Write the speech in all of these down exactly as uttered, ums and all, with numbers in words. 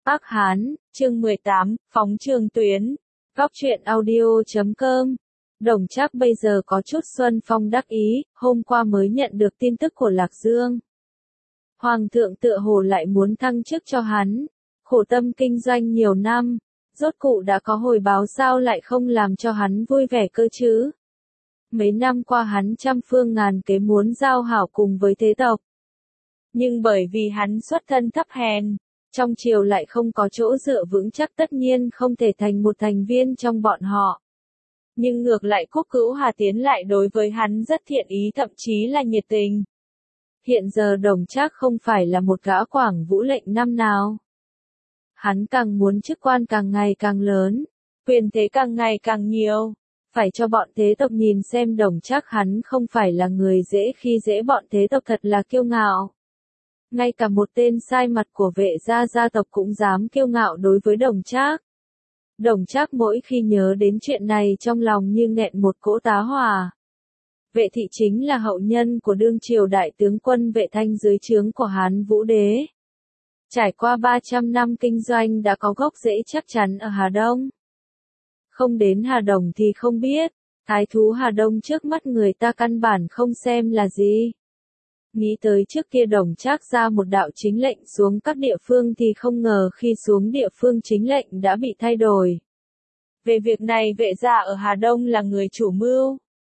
Ác Hán, chương mười tám, phóng trường tuyến. Góc truyện audio chấm com. Đồng Trác bây giờ có chút xuân phong đắc ý, hôm qua mới nhận được tin tức của Lạc Dương. Hoàng thượng tựa hồ lại muốn thăng chức cho hắn, khổ tâm kinh doanh nhiều năm, rốt cụ đã có hồi báo sao lại không làm cho hắn vui vẻ cơ chứ. Mấy năm qua hắn trăm phương ngàn kế muốn giao hảo cùng với thế tộc. Nhưng bởi vì hắn xuất thân thấp hèn, trong triều lại không có chỗ dựa vững chắc tất nhiên không thể thành một thành viên trong bọn họ. Nhưng ngược lại Quốc Cữu Hà Tiến lại đối với hắn rất thiện ý thậm chí là nhiệt tình. Hiện giờ Đồng Trác không phải là một gã Quảng Vũ lệnh năm nào. Hắn càng muốn chức quan càng ngày càng lớn, quyền thế càng ngày càng nhiều. Phải cho bọn thế tộc nhìn xem Đồng Trác hắn không phải là người dễ khi dễ, bọn thế tộc thật là kiêu ngạo. Ngay cả một tên sai mặt của Vệ gia gia tộc cũng dám kiêu ngạo đối với Đồng Trác. Đồng Trác mỗi khi nhớ đến chuyện này trong lòng như nghẹn một cỗ tá hỏa. Vệ thị chính là hậu nhân của đương triều đại tướng quân Vệ Thanh dưới trướng của Hán Vũ Đế. Trải qua ba trăm năm kinh doanh đã có gốc rễ chắc chắn ở Hà Đông. Không đến Hà Đồng thì không biết, thái thú Hà Đông trước mắt người ta căn bản không xem là gì. Nghĩ tới trước kia Đồng Trác ra một đạo chính lệnh xuống các địa phương thì không ngờ khi xuống địa phương chính lệnh đã bị thay đổi. Về việc này Vệ gia ở Hà Đông là người chủ mưu.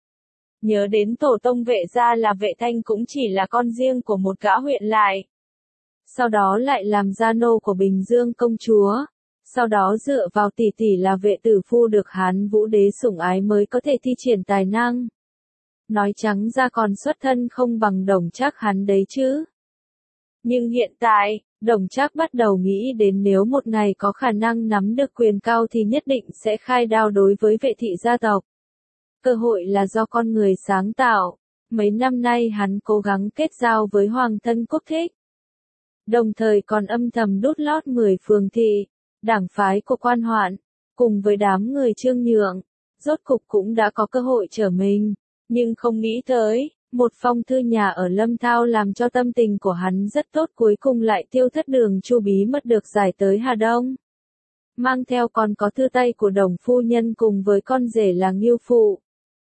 Nhớ đến tổ tông Vệ gia là Vệ Thanh cũng chỉ là con riêng của một gã huyện lại. Sau đó lại làm gia nô của Bình Dương công chúa. Sau đó dựa vào tỷ tỷ là Vệ tử phu được Hán Vũ Đế sủng ái mới có thể thi triển tài năng. Nói trắng ra còn xuất thân không bằng Đồng Trác hắn đấy chứ. Nhưng hiện tại, Đồng Trác bắt đầu nghĩ đến nếu một ngày có khả năng nắm được quyền cao thì nhất định sẽ khai đao đối với Vệ thị gia tộc. Cơ hội là do con người sáng tạo. Mấy năm nay hắn cố gắng kết giao với Hoàng thân quốc thích. Đồng thời còn âm thầm đút lót mười phường thị, đảng phái của Quan Hoạn, cùng với đám người Trương Nhượng. Rốt cục cũng đã có cơ hội trở mình. Nhưng không nghĩ tới, một phong thư nhà ở Lâm Thao làm cho tâm tình của hắn rất tốt, cuối cùng lại tiêu thất đường chu bí mật được giải tới Hà Đông. Mang theo còn có thư tay của Đồng phu nhân cùng với con rể là Ngưu Phụ.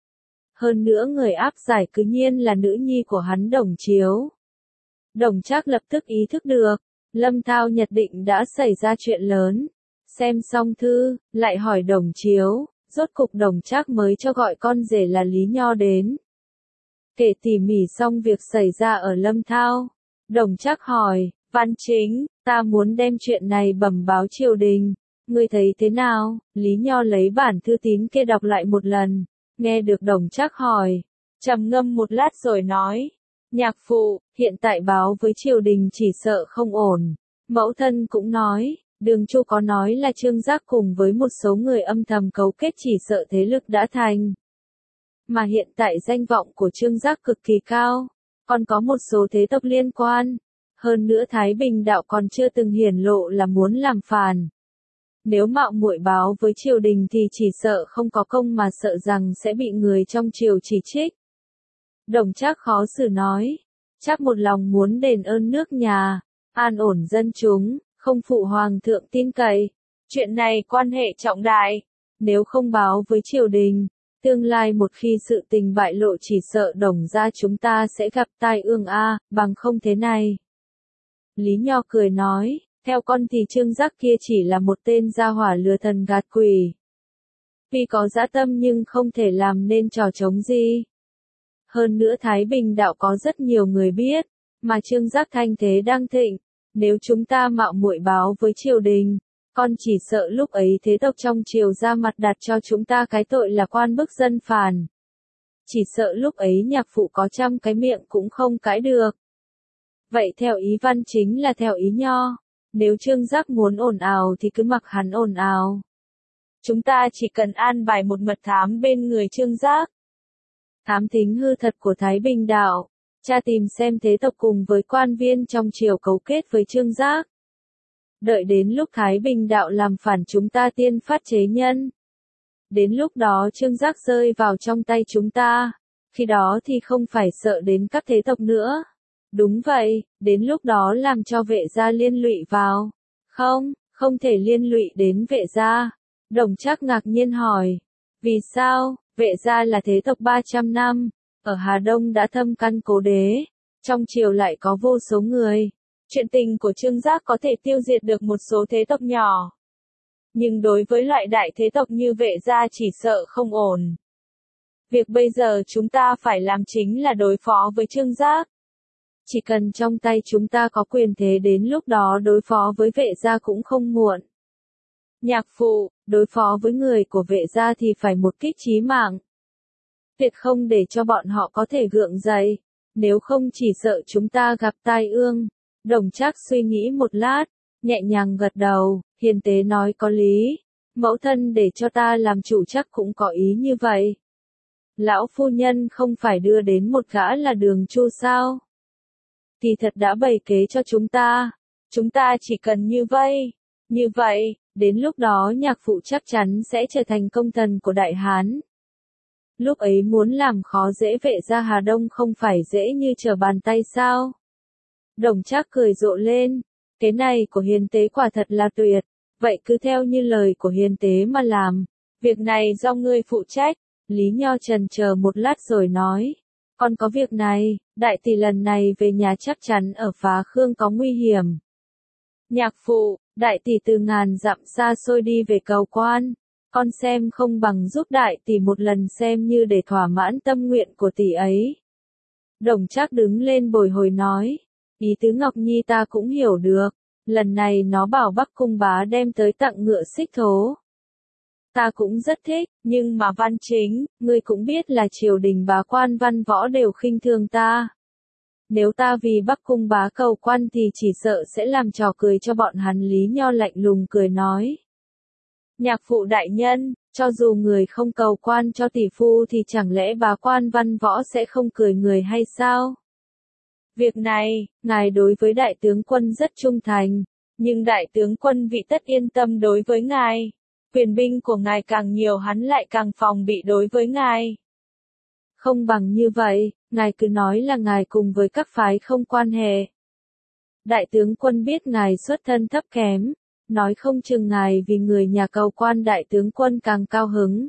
Hơn nữa người áp giải cứ nhiên là nữ nhi của hắn Đồng Chiếu. Đồng Trác lập tức ý thức được, Lâm Thao nhất định đã xảy ra chuyện lớn. Xem xong thư, lại hỏi Đồng Chiếu. Rốt cục Đồng Trác mới cho gọi con rể là Lý Nho đến. Kể tỉ mỉ xong việc xảy ra ở Lâm Thao, Đồng Trác hỏi, Văn Chính, ta muốn đem chuyện này bẩm báo triều đình, ngươi thấy thế nào? Lý Nho lấy bản thư tín kia đọc lại một lần, nghe được Đồng Trác hỏi, trầm ngâm một lát rồi nói, nhạc phụ, hiện tại báo với triều đình chỉ sợ không ổn. Mẫu thân cũng nói, Đường Chu có nói là Trương Giác cùng với một số người âm thầm cấu kết, chỉ sợ thế lực đã thành. Mà hiện tại danh vọng của Trương Giác cực kỳ cao, còn có một số thế tộc liên quan. Hơn nữa Thái Bình đạo còn chưa từng hiển lộ là muốn làm phản. Nếu mạo muội báo với triều đình thì chỉ sợ không có công mà sợ rằng sẽ bị người trong triều chỉ trích. Đồng Trác khó xử nói, chắc một lòng muốn đền ơn nước nhà, an ổn dân chúng. Không phụ hoàng thượng tin cậy. Chuyện này quan hệ trọng đại. Nếu không báo với triều đình, tương lai một khi sự tình bại lộ chỉ sợ Đồng gia chúng ta sẽ gặp tai ương a, bằng không thế này. Lý Nho cười nói, theo con thì Trương Giác kia chỉ là một tên gia hỏa lừa thần gạt quỷ. Vì có dã tâm nhưng không thể làm nên trò trống gì. Hơn nữa Thái Bình đạo có rất nhiều người biết, mà Trương Giác thanh thế đang thịnh. Nếu chúng ta mạo muội báo với triều đình, con chỉ sợ lúc ấy thế tộc trong triều ra mặt đặt cho chúng ta cái tội là quan bức dân phản. Chỉ sợ lúc ấy nhạc phụ có trăm cái miệng cũng không cãi được. Vậy theo ý Văn Chính là theo ý Nho, nếu Trương Giác muốn ồn ào thì cứ mặc hắn ồn ào. Chúng ta chỉ cần an bài một mật thám bên người Trương Giác. Thám thính hư thật của Thái Bình đạo. Cha tìm xem thế tộc cùng với quan viên trong triều cấu kết với Trương Giác. Đợi đến lúc Thái Bình đạo làm phản chúng ta tiên phát chế nhân. Đến lúc đó Trương Giác rơi vào trong tay chúng ta. Khi đó thì không phải sợ đến các thế tộc nữa. Đúng vậy, đến lúc đó làm cho Vệ gia liên lụy vào. Không, không thể liên lụy đến Vệ gia. Đồng Trác ngạc nhiên hỏi, vì sao? Vệ gia là thế tộc ba trăm năm, ở Hà Đông đã thâm căn cố đế, trong triều lại có vô số người. Chuyện tình của Trương Giác có thể tiêu diệt được một số thế tộc nhỏ. Nhưng đối với loại đại thế tộc như Vệ gia chỉ sợ không ổn. Việc bây giờ chúng ta phải làm chính là đối phó với Trương Giác. Chỉ cần trong tay chúng ta có quyền thế đến lúc đó đối phó với Vệ gia cũng không muộn. Nhạc phụ, đối phó với người của Vệ gia thì phải một kích chí mạng. Tuyệt không để cho bọn họ có thể gượng dậy, nếu không chỉ sợ chúng ta gặp tai ương. Đồng Trác suy nghĩ một lát, nhẹ nhàng gật đầu, hiền tế nói có lý. Mẫu thân để cho ta làm chủ chắc cũng có ý như vậy. Lão phu nhân không phải đưa đến một gã là Đường Chu sao? Thì thật đã bày kế cho chúng ta. Chúng ta chỉ cần như vậy. Như vậy, đến lúc đó nhạc phụ chắc chắn sẽ trở thành công thần của Đại Hán. Lúc ấy muốn làm khó dễ Vệ gia Hà Đông không phải dễ như trở bàn tay sao? Đồng Trác cười rộ lên, cái này của hiền tế quả thật là tuyệt, vậy cứ theo như lời của hiền tế mà làm, việc này do ngươi phụ trách. Lý Nho chần chờ một lát rồi nói, còn có việc này, đại tỷ lần này về nhà chắc chắn ở Phá Khương có nguy hiểm. Nhạc phụ, đại tỷ từ ngàn dặm xa xôi đi về cầu quan, con xem không bằng giúp đại tỷ một lần xem như để thỏa mãn tâm nguyện của tỷ ấy. Đồng Trác đứng lên bồi hồi nói, ý tứ Ngọc Nhi ta cũng hiểu được, lần này nó bảo Bắc Cung bá đem tới tặng ngựa xích thố. Ta cũng rất thích, nhưng mà Văn Chính, ngươi cũng biết là triều đình bá quan văn võ đều khinh thường ta. Nếu ta vì Bắc Cung bá cầu quan thì chỉ sợ sẽ làm trò cười cho bọn hắn. Lý Nho lạnh lùng cười nói. Nhạc phụ đại nhân, cho dù người không cầu quan cho tỷ phu thì chẳng lẽ bá quan văn võ sẽ không cười người hay sao? Việc này, ngài đối với đại tướng quân rất trung thành, nhưng đại tướng quân vị tất yên tâm đối với ngài. Quyền binh của ngài càng nhiều hắn lại càng phòng bị đối với ngài. Không bằng như vậy, ngài cứ nói là ngài cùng với các phái không quan hệ. Đại tướng quân biết ngài xuất thân thấp kém, nói không chừng ngài vì người nhà cầu quan đại tướng quân càng cao hứng.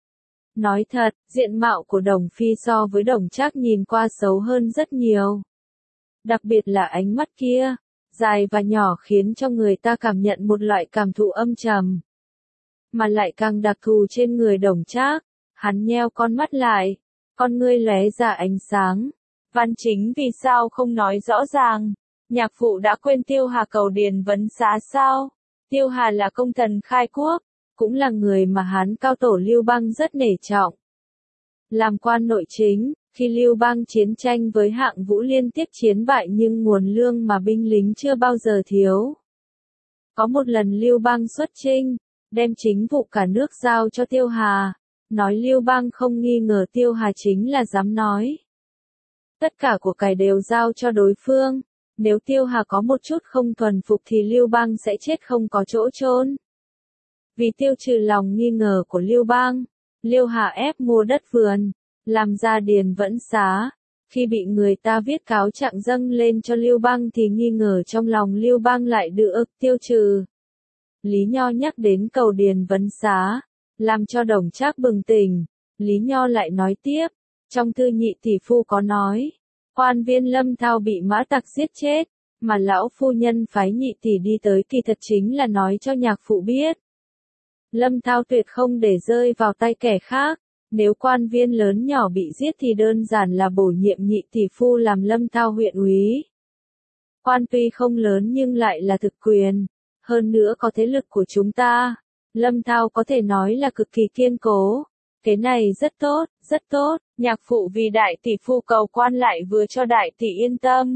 Nói thật, diện mạo của Đồng Phi so với Đồng Trác nhìn qua xấu hơn rất nhiều. Đặc biệt là ánh mắt kia, dài và nhỏ khiến cho người ta cảm nhận một loại cảm thụ âm trầm. Mà lại càng đặc thù trên người Đồng Trác, hắn nheo con mắt lại, con ngươi lóe ra ánh sáng. Văn Chính vì sao không nói rõ ràng? Nhạc phụ đã quên Tiêu Hà cầu điền vấn xá sao? Tiêu Hà là công thần khai quốc, cũng là người mà Hán cao tổ Lưu Bang rất nể trọng. Làm quan nội chính, khi Lưu Bang chiến tranh với Hạng Vũ liên tiếp chiến bại nhưng nguồn lương mà binh lính chưa bao giờ thiếu. Có một lần Lưu Bang xuất chinh, đem chính vụ cả nước giao cho Tiêu Hà, nói Lưu Bang không nghi ngờ Tiêu Hà chính là dám nói. Tất cả của cải đều giao cho đối phương, nếu Tiêu Hà có một chút không thuần phục thì Lưu Bang sẽ chết không có chỗ chôn. Vì tiêu trừ lòng nghi ngờ của Lưu Bang, Lưu Hà ép mua đất vườn, làm ra điền vẫn xá. Khi bị người ta viết cáo trạng dâng lên cho Lưu Bang thì nghi ngờ trong lòng Lưu Bang lại được tiêu trừ. Lý Nho nhắc đến cầu điền vấn xá, làm cho Đồng Trác bừng tỉnh. Lý Nho lại nói tiếp, trong thư nhị tỷ phu có nói, quan viên Lâm Thao bị mã tặc giết chết, mà lão phu nhân phái nhị tỷ đi tới kỳ thật chính là nói cho nhạc phụ biết. Lâm Thao tuyệt không để rơi vào tay kẻ khác, nếu quan viên lớn nhỏ bị giết thì đơn giản là bổ nhiệm nhị tỷ phu làm Lâm Thao huyện úy. Quan tuy không lớn nhưng lại là thực quyền, hơn nữa có thế lực của chúng ta. Lâm Thao có thể nói là cực kỳ kiên cố. Cái này rất tốt, rất tốt, nhạc phụ vì đại tỷ phu cầu quan lại vừa cho đại tỷ yên tâm.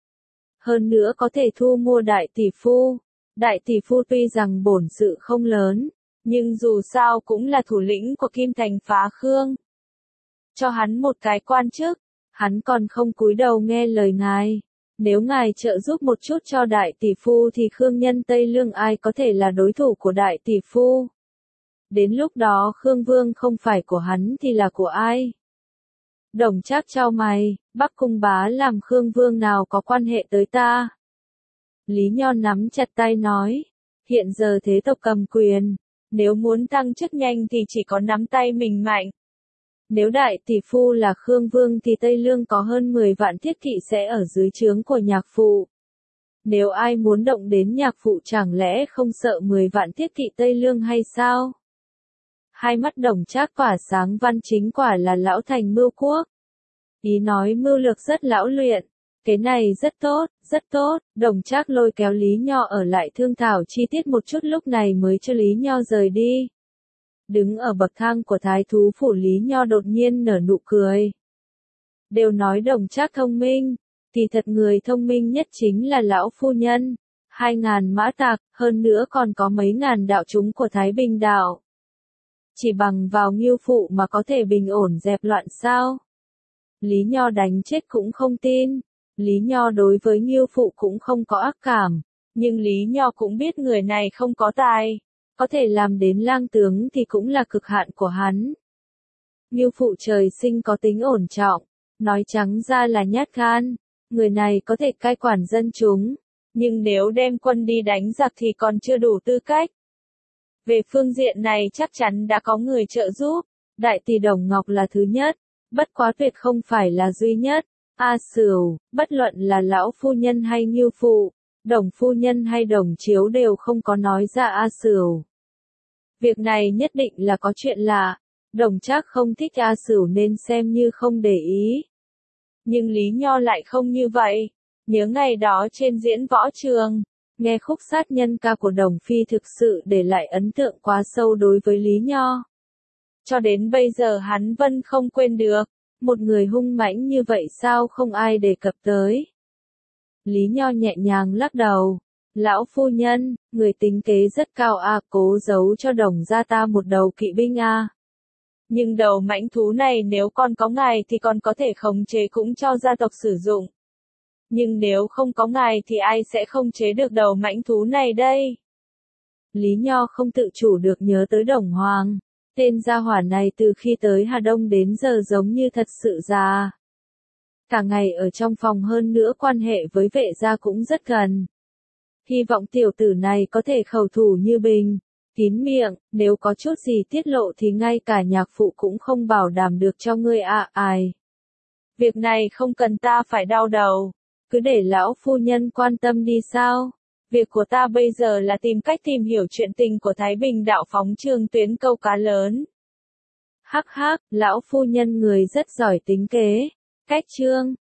Hơn nữa có thể thu mua đại tỷ phu. Đại tỷ phu tuy rằng bổn sự không lớn, nhưng dù sao cũng là thủ lĩnh của Kim Thành Phá Khương. Cho hắn một cái quan chức, hắn còn không cúi đầu nghe lời ngài. Nếu ngài trợ giúp một chút cho đại tỷ phu thì Khương nhân Tây Lương ai có thể là đối thủ của đại tỷ phu. Đến lúc đó Khương Vương không phải của hắn thì là của ai? Đồng Trác chau mày, Bắc Cung bá làm Khương Vương nào có quan hệ tới ta? Lý Nho nắm chặt tay nói, Hiện giờ thế tộc cầm quyền, nếu muốn tăng chức nhanh thì chỉ có nắm tay mình mạnh. Nếu đại tỷ phu là Khương Vương thì Tây Lương có hơn mười vạn thiết kỵ sẽ ở dưới trướng của nhạc phụ. Nếu ai muốn động đến nhạc phụ chẳng lẽ không sợ mười vạn thiết kỵ Tây Lương hay sao? Hai mắt Đồng Trác tỏa sáng, Văn Chính quả là lão thành mưu quốc. Ý nói mưu lược rất lão luyện. Cái này rất tốt, rất tốt. Đồng Trác lôi kéo Lý Nho ở lại thương thảo chi tiết một chút, lúc này mới cho Lý Nho rời đi. Đứng ở bậc thang của thái thú phủ, Lý Nho đột nhiên nở nụ cười. Đều nói Đồng Trác thông minh, thì thật người thông minh nhất chính là lão phu nhân. Hai ngàn mã tặc, hơn nữa còn có mấy ngàn đạo chúng của Thái Bình đảo. Chỉ bằng vào Ngưu phụ mà có thể bình ổn dẹp loạn sao? Lý Nho đánh chết cũng không tin. Lý Nho đối với Ngưu phụ cũng không có ác cảm, nhưng Lý Nho cũng biết người này không có tài, có thể làm đến lang tướng thì cũng là cực hạn của hắn. Ngưu phụ trời sinh có tính ổn trọng, nói trắng ra là nhát gan, người này có thể cai quản dân chúng, nhưng nếu đem quân đi đánh giặc thì còn chưa đủ tư cách. Về phương diện này chắc chắn đã có người trợ giúp, đại tỷ Đồng Ngọc là thứ nhất, bất quá tuyệt không phải là duy nhất. A Sửu, bất luận là lão phu nhân hay Ngưu phụ, Đồng phu nhân hay Đồng chiếu đều không có nói ra A Sửu. Việc này nhất định là có chuyện lạ, Đồng Trác không thích A Sửu nên xem như không để ý. Nhưng Lý Nho lại không như vậy, nhớ ngày đó trên diễn võ trường, nghe khúc sát nhân ca của Đồng Phi thực sự để lại ấn tượng quá sâu đối với Lý Nho. Cho đến bây giờ hắn vẫn không quên được. Một người hung mãnh như vậy sao không ai đề cập tới. Lý Nho nhẹ nhàng lắc đầu. Lão phu nhân, người tính kế rất cao à, cố giấu cho Đồng gia ta một đầu kỵ binh à. Nhưng đầu mãnh thú này nếu con có ngài thì còn có thể khống chế cũng cho gia tộc sử dụng. Nhưng nếu không có ngài thì ai sẽ khống chế được đầu mãnh thú này đây? Lý Nho không tự chủ được nhớ tới Đồng Hoàng. Tên gia hỏa này từ khi tới Hà Đông đến giờ giống như thật sự già. Cả ngày ở trong phòng, hơn nữa quan hệ với vệ gia cũng rất gần. Hy vọng tiểu tử này có thể khẩu thủ như bình, kín miệng, nếu có chút gì tiết lộ thì ngay cả nhạc phụ cũng không bảo đảm được cho ngươi à, ai. Việc này không cần ta phải đau đầu, cứ để lão phu nhân quan tâm đi sao. Việc của ta bây giờ là tìm cách tìm hiểu chuyện tình của Thái Bình đạo phóng Trương Tuyến câu cá lớn. Hắc hắc, lão phu nhân người rất giỏi tính kế. Cách Trương